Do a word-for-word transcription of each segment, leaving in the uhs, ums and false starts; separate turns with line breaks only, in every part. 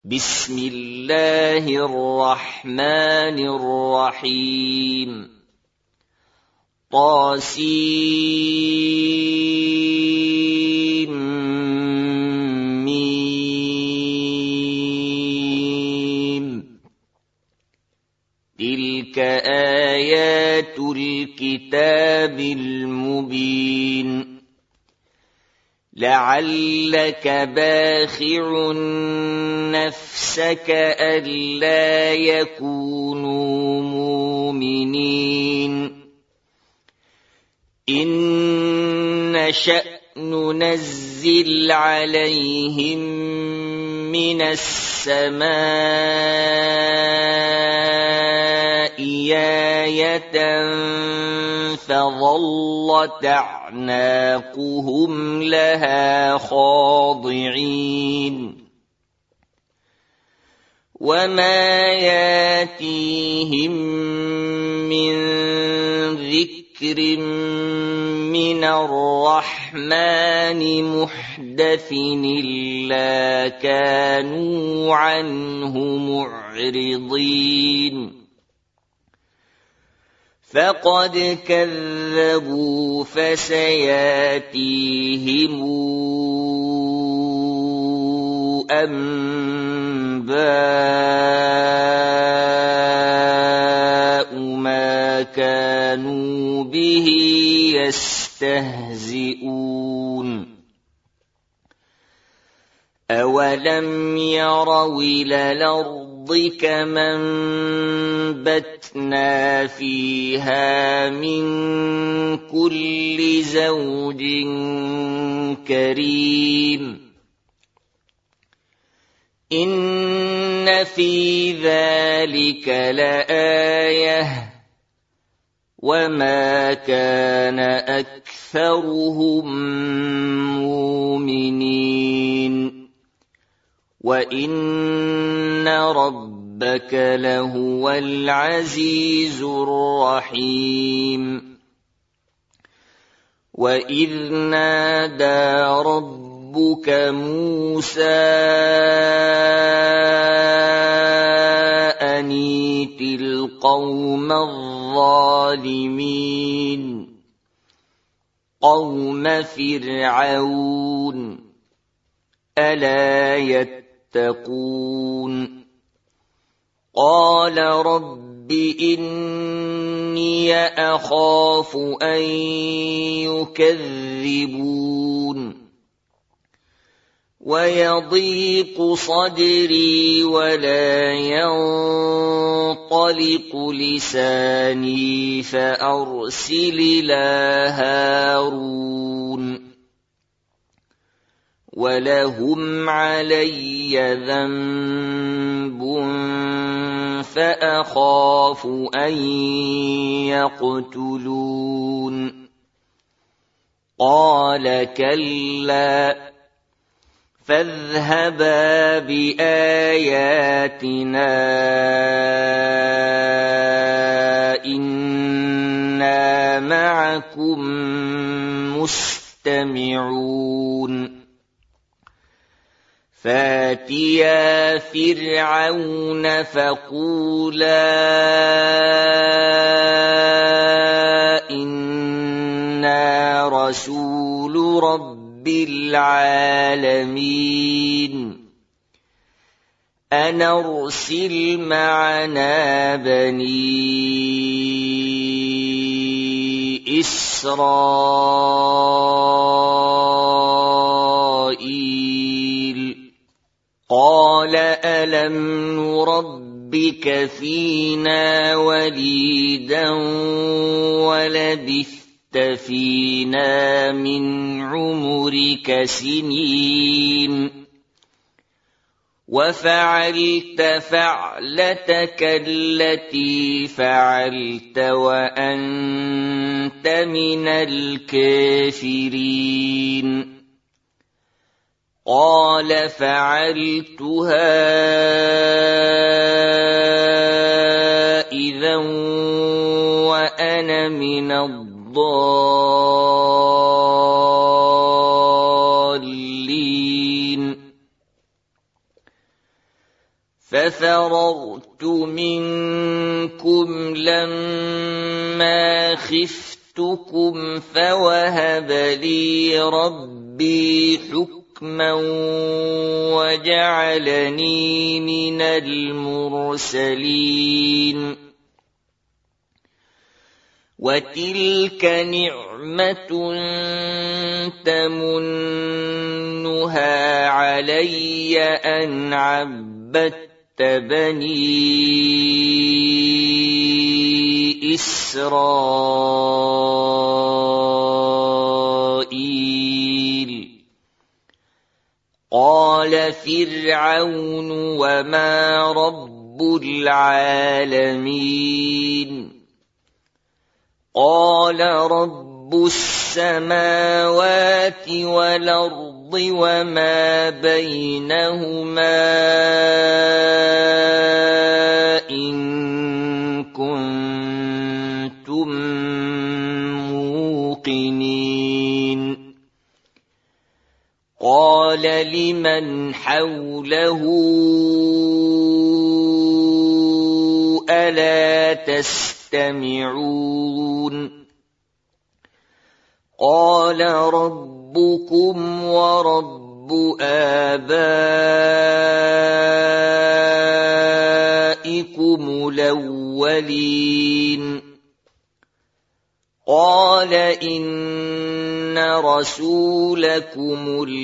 بسم الله الرحمن الرحيم طاسيم ميم تلك آيات الكتاب المبين لعلك باخع نفسك ألا يكونوا مؤمنين إن نشأ ننزل عليهم من السماء آية فظلت أعناقهم لها خاضعين وما ياتيهم من ذكر من الرحمن محدث إلا كانوا عنه معرضين فقد كذبوا فسياتيهم أنباء ما كانوا به يستهزئون أولم يروا إلى الأرض كما أنبتنا فيها من كل زوج كريم إن في ذلك لآية وما كان أكثرهم مؤمنين وإن ربك لهو العزيز الرحيم وإذ نادى ربك موسى أن ائت القوم الظالمين قوم فرعون ألا يتقون قال رب إني أخاف أن يكذبون ويضيق صدري ولا ينطلق لساني فأرسل إلى هارون ولهم علي ذنب فأخاف أن يقتلون قال كلا فاذهبا بآياتنا إنا معكم مستمعون فاتيا فرعون فقولا إنا رسول رب العالمين أن أرسل معنا بني إسرائيل قال ألم نربك فينا وليدا ولبثت فينا من عمرك سنين وفعلت فعلتك التي فعلت وأنت من الكافرين قال فعلتها إذا وأنا من الضالين ففررت منكم لما خفتكم فوهب لي ربي حكما وجعلني من المرسلين وتلك نعمة تمنها علي أن عبدت بني إسرائيل قال فرعون وما رب العالمين قال رب السماوات والأرض وما بينهما إن كنتم موقنين قال لمن حوله ألا تستمعون قال ربكم ورب آبائكم الأولين قال إن رسولكم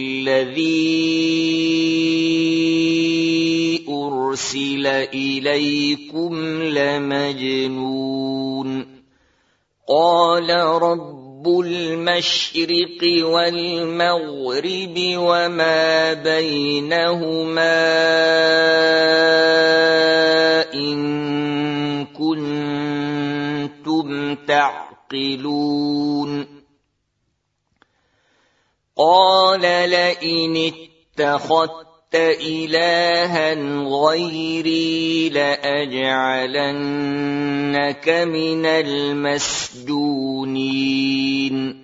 الذي أرسل إليكم لمجنون قال رب المشرق والمغرب وما بينهما إن كنتم تعقلون قال لئن اتخذت إلها غيري لأجعلنك من المسجونين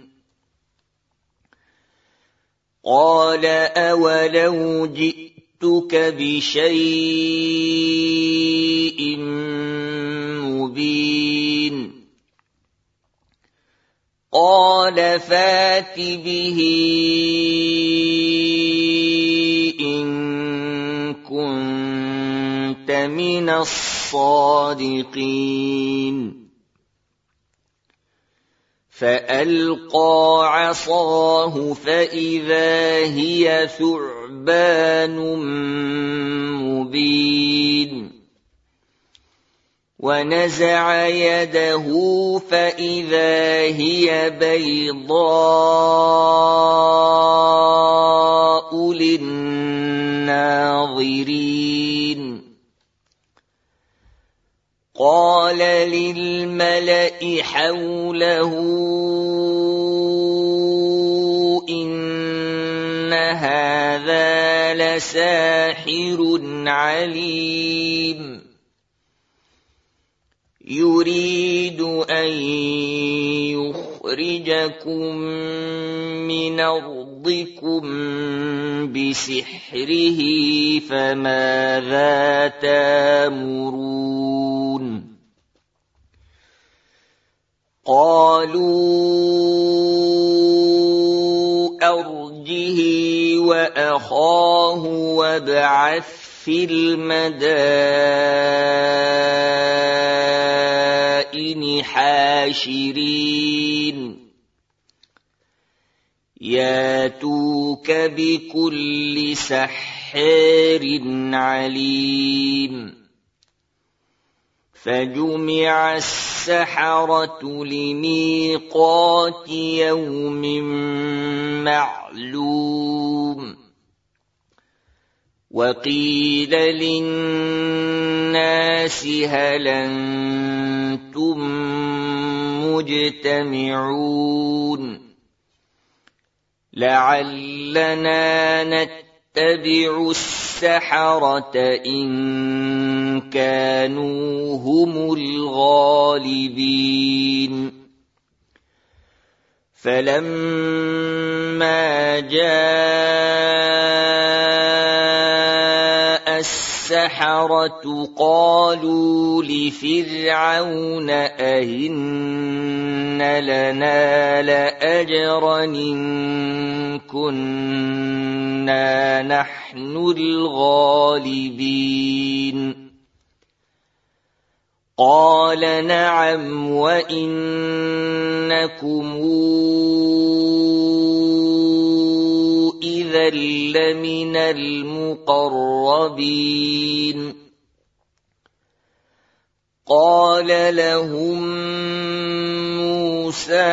قال أولو جئتك بشيء مبين قال فات به إن كنت من الصادقين فألقى عصاه فإذا هي ثعبان مبين ونزع يده فإذا هي بيضاء للناظرين قال للملأ حوله إن هذا لساحر عليم يريد أن يخرجكم من أرضكم بسحره فماذا تأمرون قالوا أرجه وأخاه وابعث في المدائن حاشرين ياتوك بكل سحار عليم فجمع السحرة لميقات يوم معلوم وقيل للناس هل أنتم مجتمعون لعلنا نتبع السحرة إن كانوا هم الغالبين فلما جاء السحرة قالوا لفرعون أئن لنا لأجرا إن كنا نحن الغالبين قال نعم وإنكم إذا لمن المقربين قال لهم موسى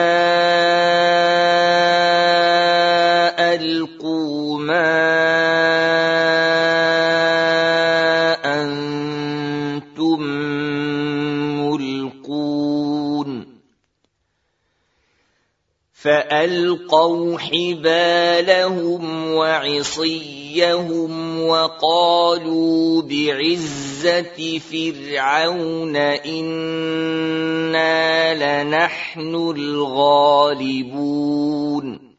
ألقوا ما أنتم ملقون فألقوا حبالهم وعصيهم وقالوا بعزة فرعون إنا لنحن الغالبون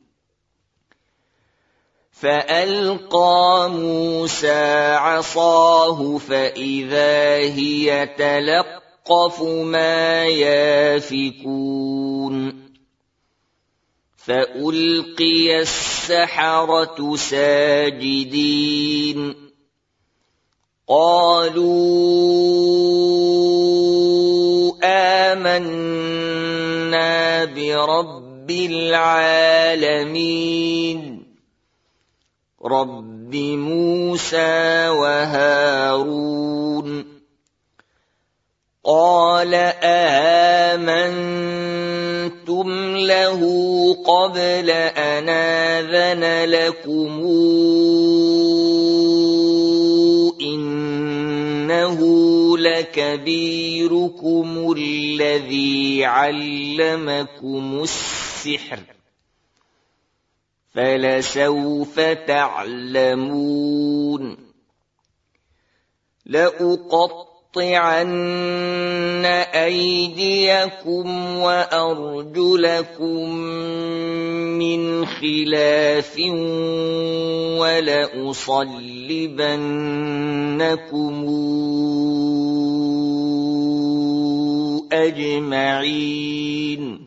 فألقى موسى عصاه فإذا هي تلقف ما يافكون فألقي السحرة ساجدين قالوا آمنا برب العالمين رب موسى وهارون قال آمنتم له قبل أن آذن لكم إنه لكبيركم الذي علمكم السحر فلسوف تعلمون لأقطعن أيديكم وأرجلكم من خلاف ولأصلبنكم أجمعين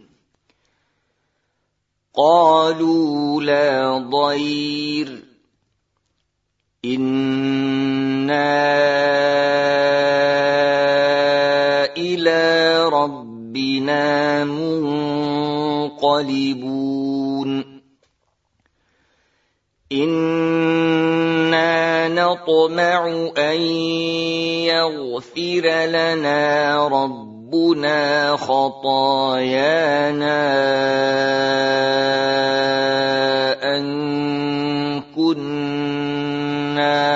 قالوا لا ضير إنا إلى ربنا منقلبون إنا نطمع أن يغفر لنا ربنا خطايانا أن كنا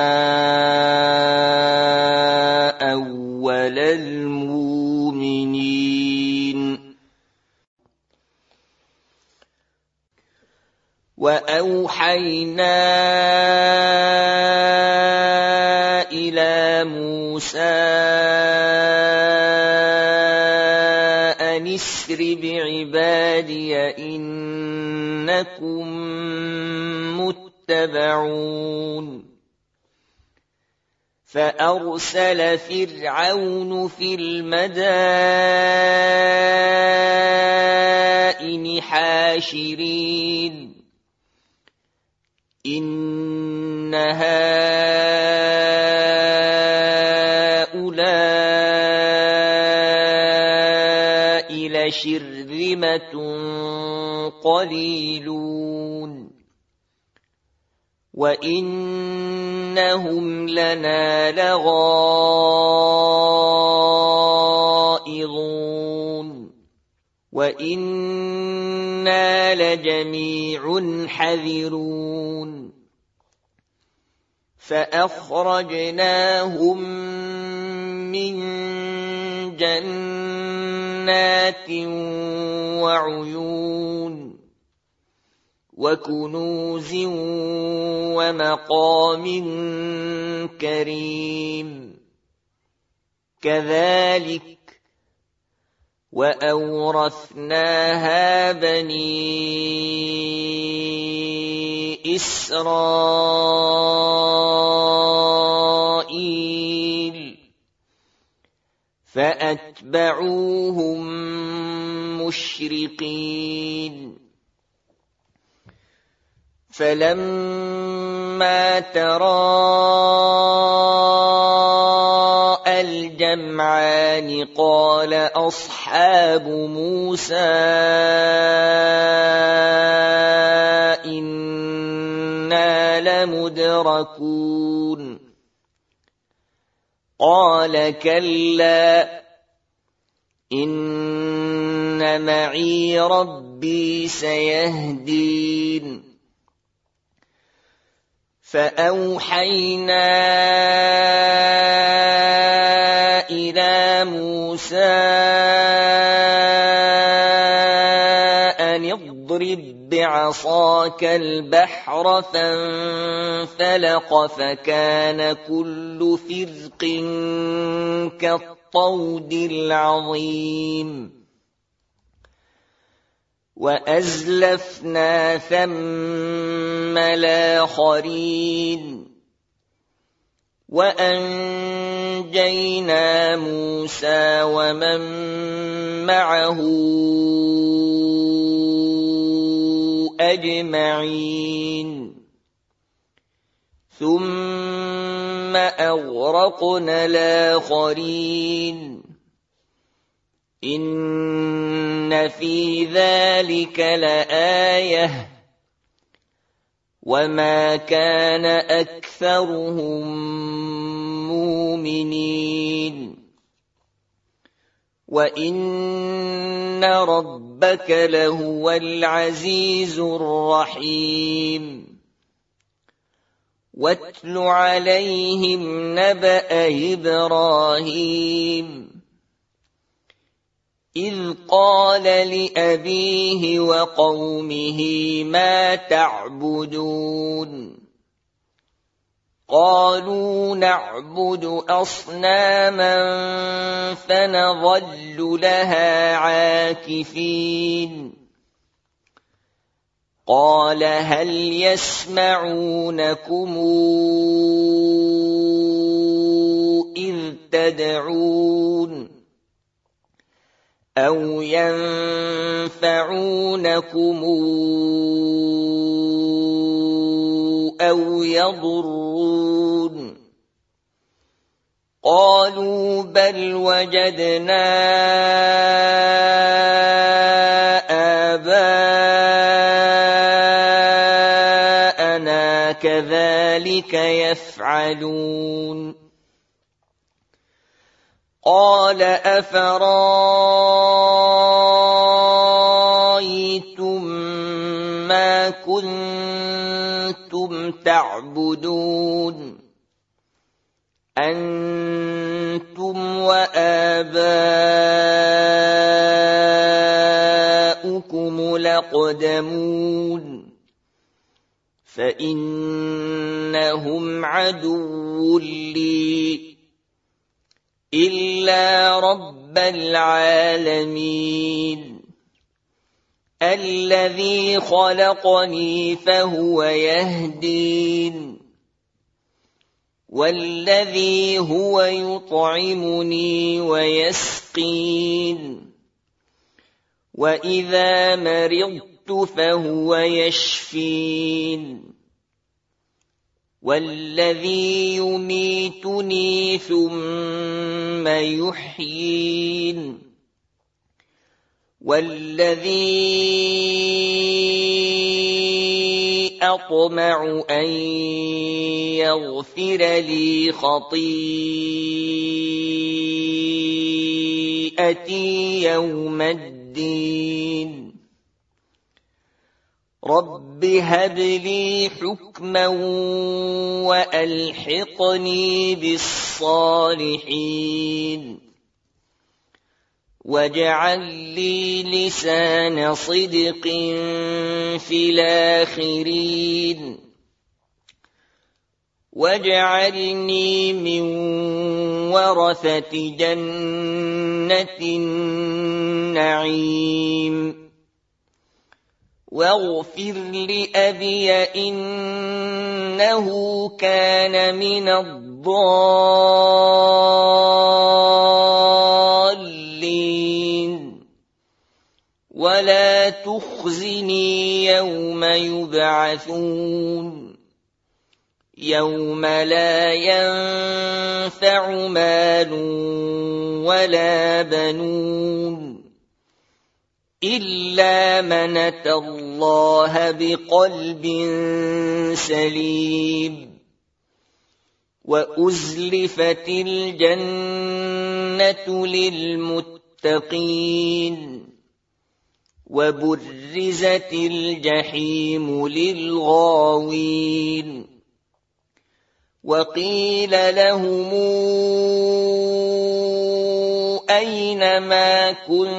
أول المؤمنين وأوحينا إلى موسى أن اسر بعبادي إنكم متبعون فأرسل فرعون في المدائن حاشرين إن هؤلاء لشرذمة قليلون وإنهم لنا لغائظون وإنا لجميع حذرون فأخرجناهم من جنات وعيون وكنوز ومقام كريم كذلك وأورثناها بني إسرائيل إسرائيل فأتبعوهم مشرقين فلما تراءى الجمعان قال أصحاب موسى إنا لمدركون قال كلا إن معي ربي سيهدين فأوحينا إلى موسى أن اضرب بعصاك البحر فانفلق فكان كل فرق كالطود العظيم وأزلفنا ثم الآخرين وأنجينا موسى ومن معه أجمعين ثم أغرقنا الآخرين إن في ذلك لآية وما كان أكثرهم مؤمنين وإن ربك لهو العزيز الرحيم واتل عليهم نبأ إبراهيم إذ قال لأبيه وقومه ما تعبدون قالوا نعبد أصناما فنظل لها عاكفين قال هل يسمعونكم إذ تدعون أو ينفعونكم أو يضرون قالوا بل وجدنا آباءنا كذلك يفعلون قال أفرأيتم ما كنتم تعبدون أنتم وآباؤكم الأقدمون فإنهم عدو لي إلا رب العالمين الذي خلقني فهو يهدين والذي هو يطعمني ويسقين وإذا مرضت فهو يشفين والذي يميتني ثم يحيين والذي أطمع أن يغفر لي خطيئتي يوم الدين رب هب لي حكما وألحقني بالصالحين واجعل لي لسان صدق في الآخرين واجعلني من ورثة جنة النعيم واغفر لأبي إنه إنه كان من الضالين ولا تخزني يوم يبعثون يوم لا ينفع مال ولا بنون إلا من أتى الله بقلب سليم وأزلفت الجنة للمتقين وبرزت الجحيم للغاوين وقيل لهم أين ما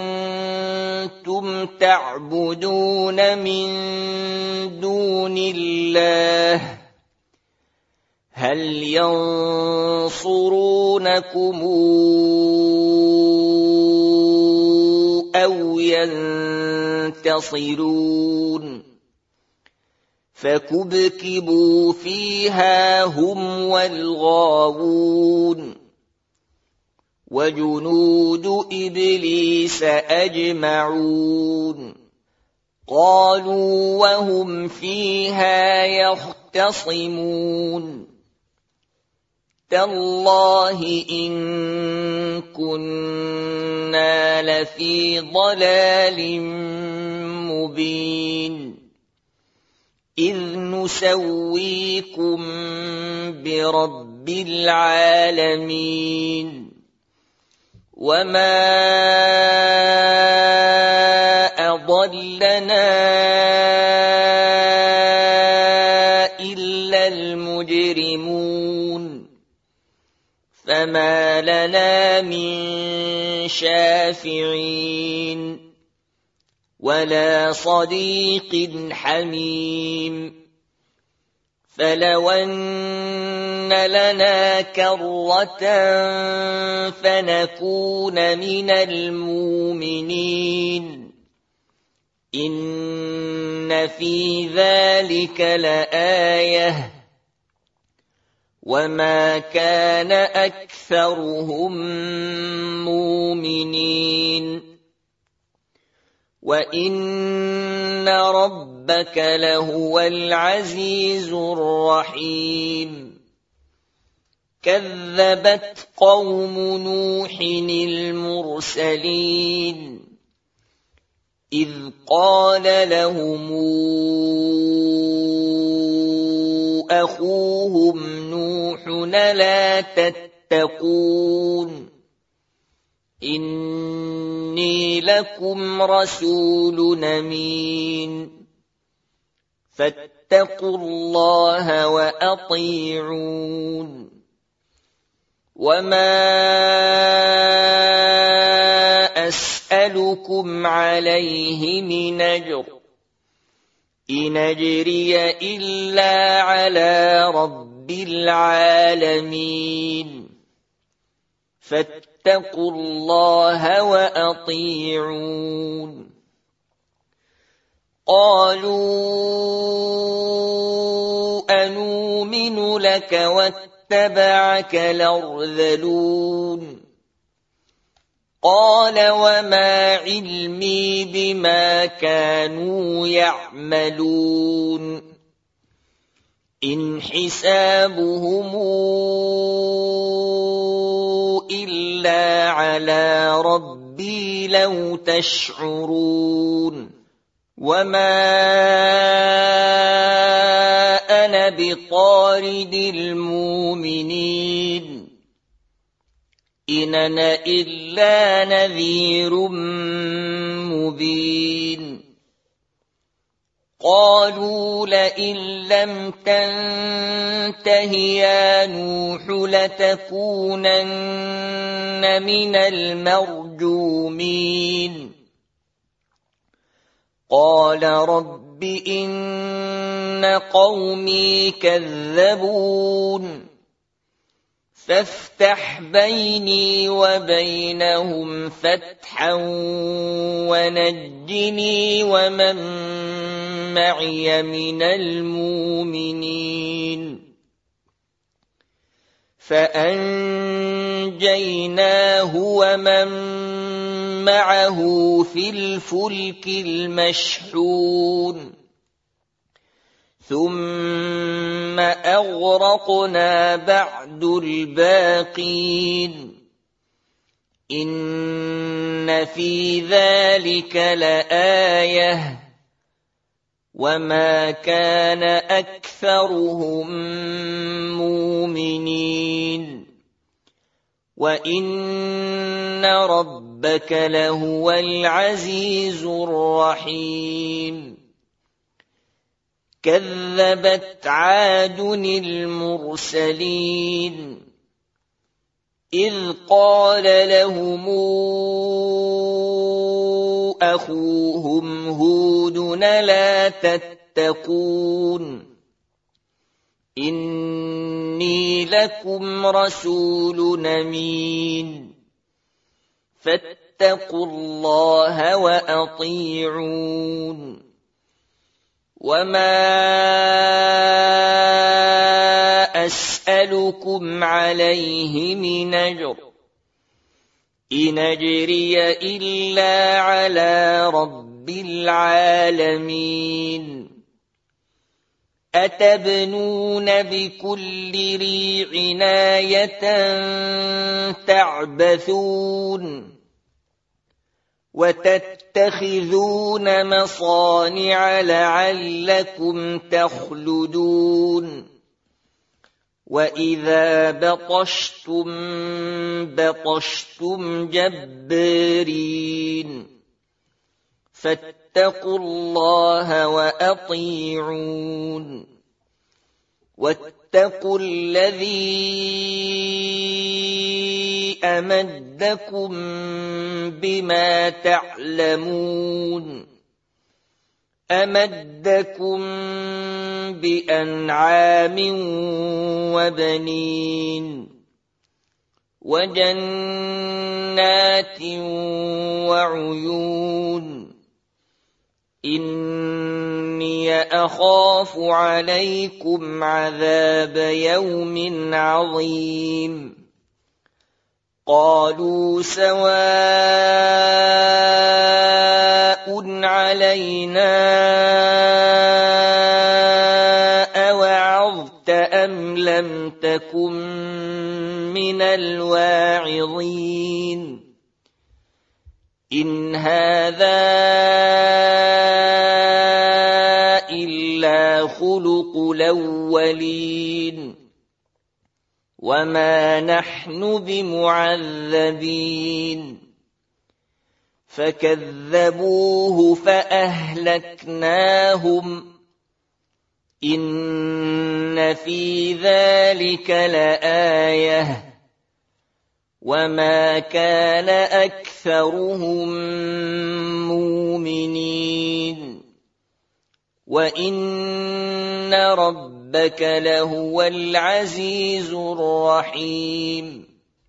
كنتم تعبدون من دون الله هل ينصرونكم أو ينتصرون فكبكبوا فيها هم والغاوون وجنود إبليس أجمعون قالوا وهم فيها يختصمون تالله إن كنا لفي ضلال مبين إذ نسويكم برب العالمين وما أضلنا إلا المجرمون فما لنا من شافعين ولا صديق حميم فلو أن لنا كرة فنكون من المؤمنين إن في ذلك لآية وما كان أكثرهم مؤمنين وإن ربك لهو العزيز الرحيم كذبت قوم نوح المرسلين إذ قال لهم أخوهم نوح لا تتقون إني لكم رسول أمين فاتقوا الله وأطيعون وما أسألكم عليه من أجر إن أجري إلا على رب العالمين فاتقوا الله وأطيعون قالوا أنؤمن لك واتبعك الأرذلون قال وما علمي بما كانوا يعملون إن حسابهم إلا على ربي لو تشعرون وما أنا بطارد المؤمنين إن أنا إلا نذير مبين قالوا لئن لم تنته يا نوح لتكونن من المرجومين قال رب إن قومي كذبون فافتح بيني وبينهم فتحا ونجني ومن معي من المؤمنين فأنجيناه ومن معه في الفلك المشحون ثم أغرقنا بعد الباقين إن في ذلك لآية وما كان أكثرهم مؤمنين وإن ربك لهو العزيز الرحيم كذبت عاد المرسلين إذ قال لهم أخوهم هود لا تتقون إني لكم رسول أمين فاتقوا الله وأطيعون وما أسألكم عليه من أجر إن أجري إلا على رب العالمين أتبنون بكل ريع آية تعبثون وتتخذون مصانع لعلكم تخلدون وإذا بطشتم بطشتم جبارين فاتقوا الله وأطيعون واتقوا الذي أمدكم بما تعلمون أمدكم بأنعام وبنين وجنات وعيون إني أخاف عليكم عذاب يوم عظيم قالوا سواء علينا أوعظت أم لم تكن من الواعظين إن هذا إلا خلق الأولين وما نحن بمعذبين فكذبوه فأهلكناهم إن في ذلك لآية وما كان أكثرهم مؤمنين وإن ربك لهو العزيز الرحيم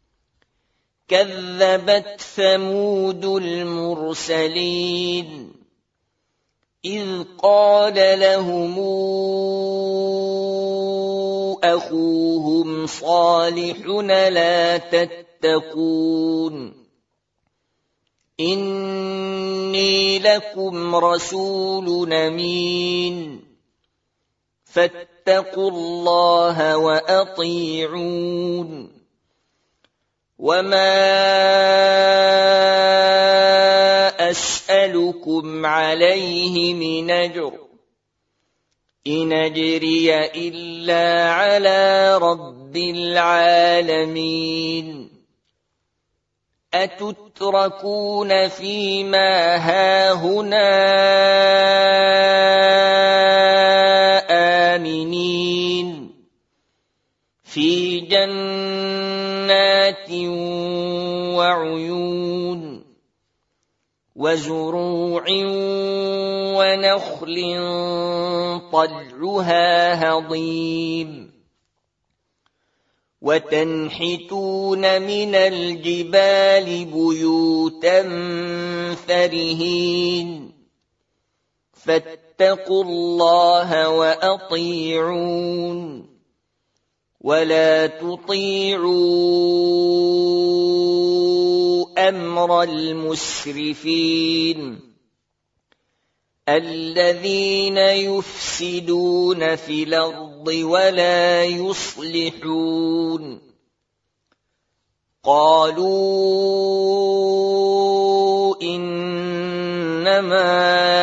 كذبت ثمود المرسلين إذ قال لهم أخوهم صالح لا تتقون إني لكم رسول أمين فاتقوا الله وأطيعون وما أسألكم عليه من أجر إن أجري إلا على رب العالمين أتتركون فيما هاهنا آمنين في جنات وعيون وزروع ونخل طلعها هضيم وتنحتون من الجبال بيوتا فرهين فاتقوا الله وأطيعون ولا تطيعوا أمر المسرفين الذين يفسدون في الأرض ولا يصلحون قالوا إنما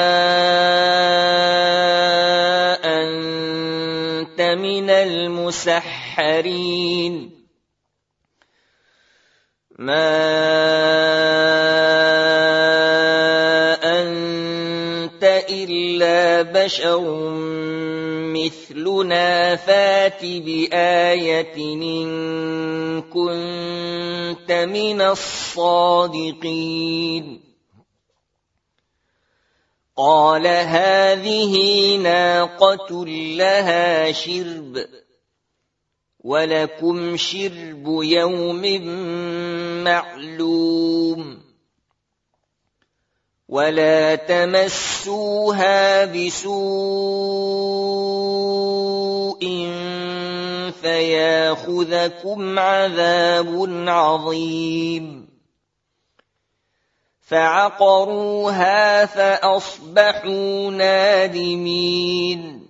أنت من المسحرين ما إلا بشر مثلنا فات بآية إن كنت من الصادقين قال هذه ناقة لها شرب ولكم شرب يوم معلوم ولا تمسوها بسوء فياخذكم عذاب عظيم فعقروها فأصبحوا نادمين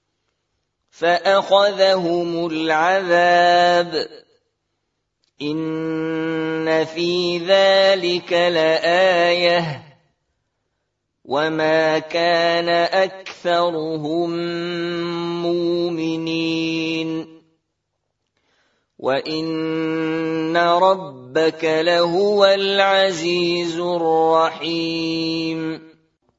فأخذهم العذاب إن في ذلك لآية وما كان أكثرهم مؤمنين وإن ربك لهو العزيز الرحيم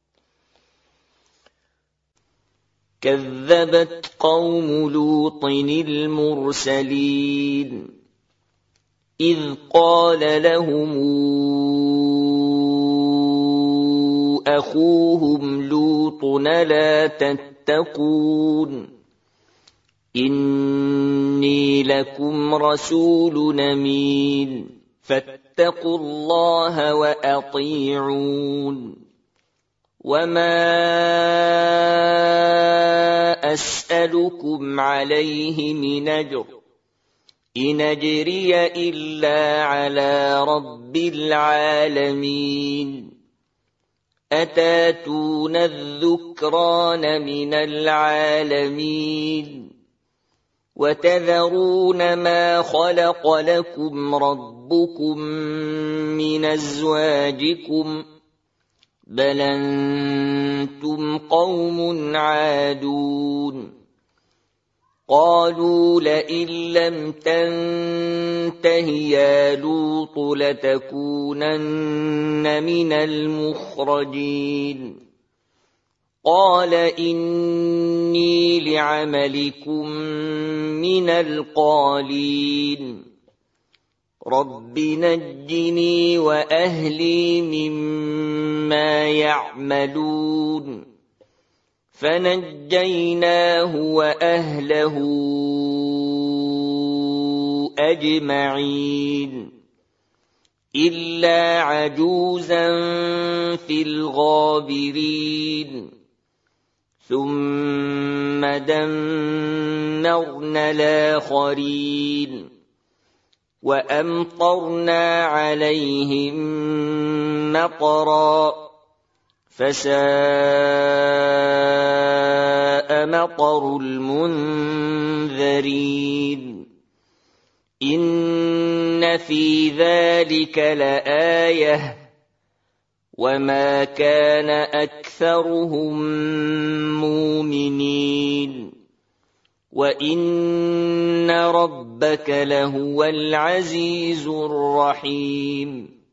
كذبت قوم لوط المرسلين إذ قال لهم أخوهم لوط لا تتقون إني لكم رسول أمين فاتقوا الله وأطيعون وما أسألكم عليه من أجر إن أجري إلا على رب العالمين أتاتون الذكران من العالمين وتذرون ما خلق لكم ربكم من أزواجكم بل أنتم قوم عادون قالوا لئن لم تنته يا لوط لتكونن من المخرجين قال إني لعملكم من القالين رب نجني وأهلي مما يعملون فنجيناه وأهله أجمعين إلا عجوزا في الغابرين ثم دمرنا الآخرين وأمطرنا عليهم مطرا فساء مطر المنذرين إن في ذلك لآية وما كان أكثرهم مؤمنين وإن ربك لهو العزيز الرحيم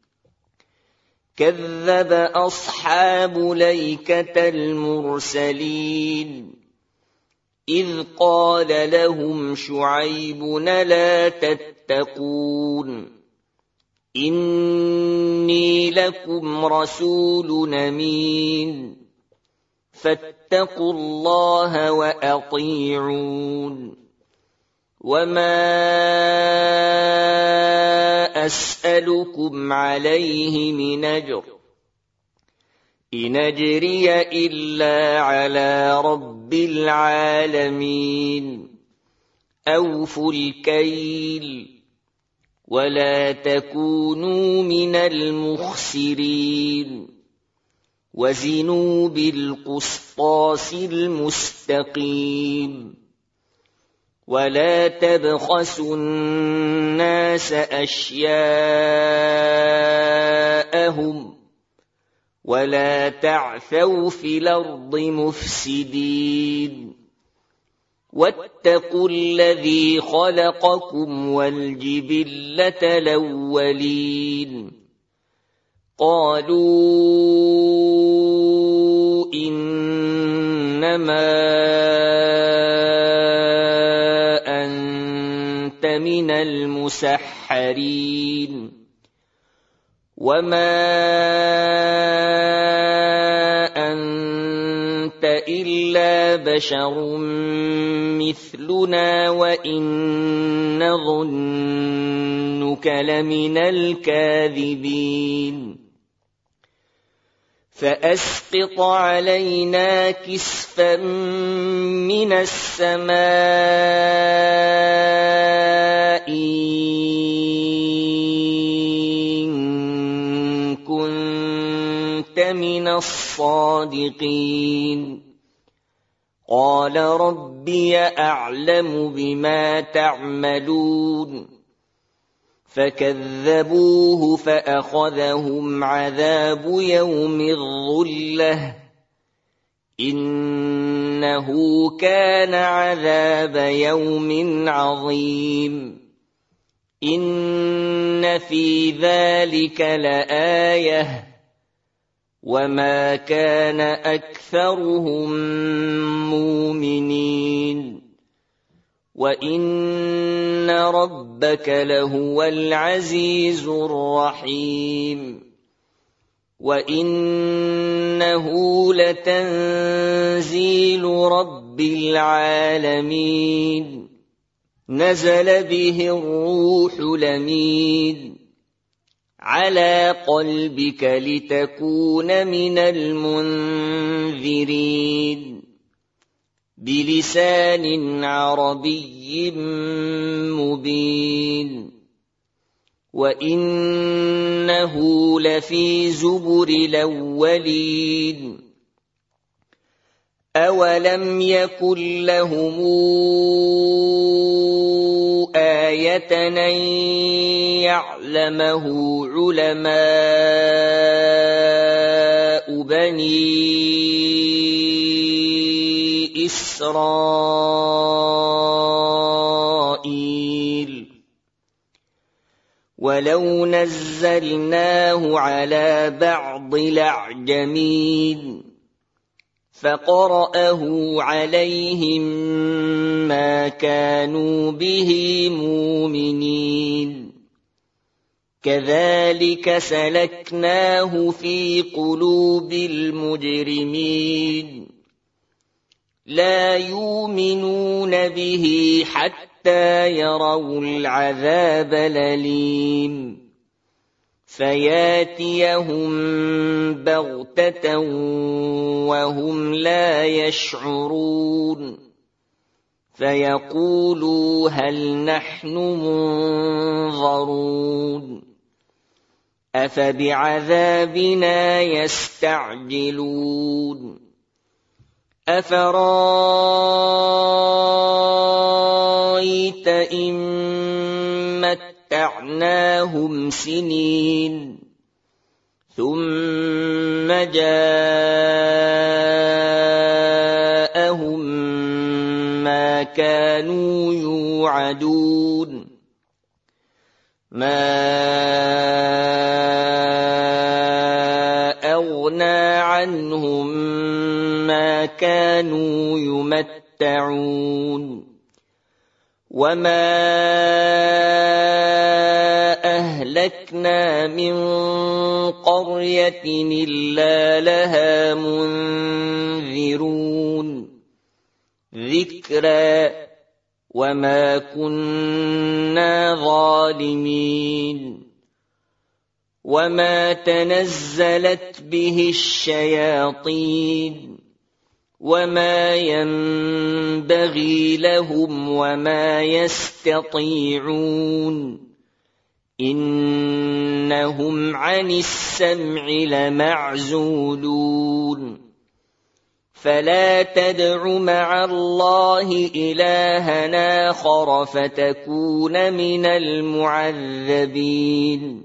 كذب أصحاب ليكة المرسلين إذ قال لهم شعيب لا تتقون إني لكم رسول أمين فاتقوا الله وأطيعون وما أسألكم عليه من أجر إن أجري إلا على رب العالمين أوفوا الكيل ولا تكونوا من المخسرين وزنوا بالقسطاس المستقيم ولا تبخسوا الناس أشياءهم ولا تعثوا في الأرض مفسدين واتقوا الذي خلقكم والجبلة الأولين قالوا إنما أنت من المسحرين وما أنت إلا بشر مثلنا وإن نظنك لمن الكاذبين فأسقط علينا كسفا من السماء إن كنت من الصادقين قال ربي أعلم بما تعملون فكذبوه فأخذهم عذاب يوم الظلة إنه كان عذاب يوم عظيم إن في ذلك لآية وما كان أكثرهم مؤمنين وإن ربك لهو العزيز الرحيم وإنه لتنزيل رب العالمين نزل به الروح الأمين على قلبك لتكون من المنذرين بلسان عربي مبين وإنه لفي زبر الأولين أولم يكن لهم آية أن يعلمه علماء بني إسرائيل ولو نزلناه على بعض الأعجمين فقرأه عليهم ما كانوا به مؤمنين كذلك سلكناه في قلوب المجرمين لا يؤمنون به حتى يروا العذاب الأليم فياتيهم بغتة وهم لا يشعرون فيقولوا هل نحن منظرون أفبعذابنا يستعجلون أفرأيت إن متعناهم سنين ثم جاءهم ما كانوا يوعدون ما أغنى عنهم ما كانوا يمتعون وما أهلكنا من قرية إلا لها منذرون ذكرى وما كنا ظالمين وما تنزلت به الشياطين وما ينبغي لهم وما يستطيعون إنهم عن السمع لمعزولون فلا تدع مع الله إلها آخر فتكون من المعذبين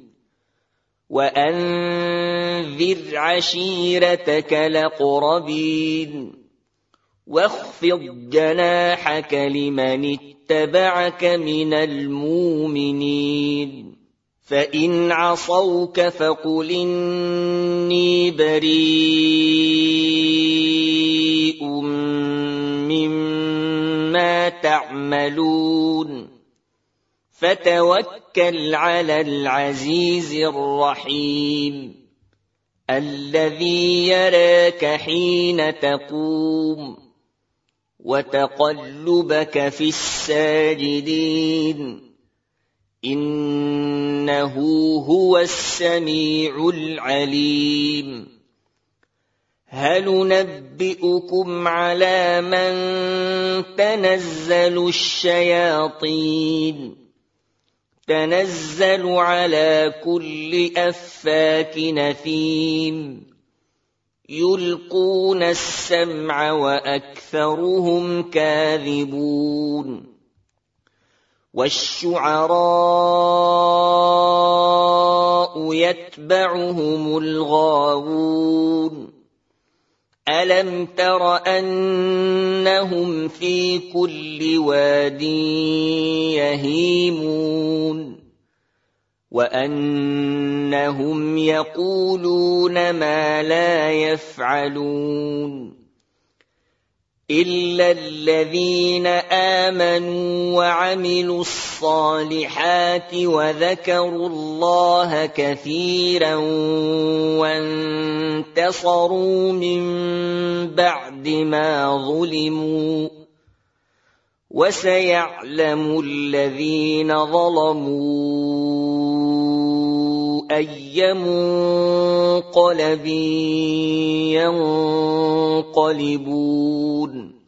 وأنذر عشيرتك الأقربين واخفض جناحك لمن اتبعك من المؤمنين فإن عصوك فقل إني بريء مما تعملون فتوكل على العزيز الرحيم الذي يراك حين تقوم وتقلبك في الساجدين إنه هو السميع العليم هل ننبئكم على من تنزل الشياطين تنزل على كل أفاك نثيم يلقون السمع وأكثرهم كاذبون والشعراء يتبعهم الغاوون ألم تر أنهم في كل واد يهيمون وأنهم يقولون ما لا يفعلون إلا الذين آمنوا وعملوا الصالحات وذكروا الله كثيرا وانتصروا من بعد ما ظلموا وسيعلم الذين ظلموا أي منقلب ينقلبون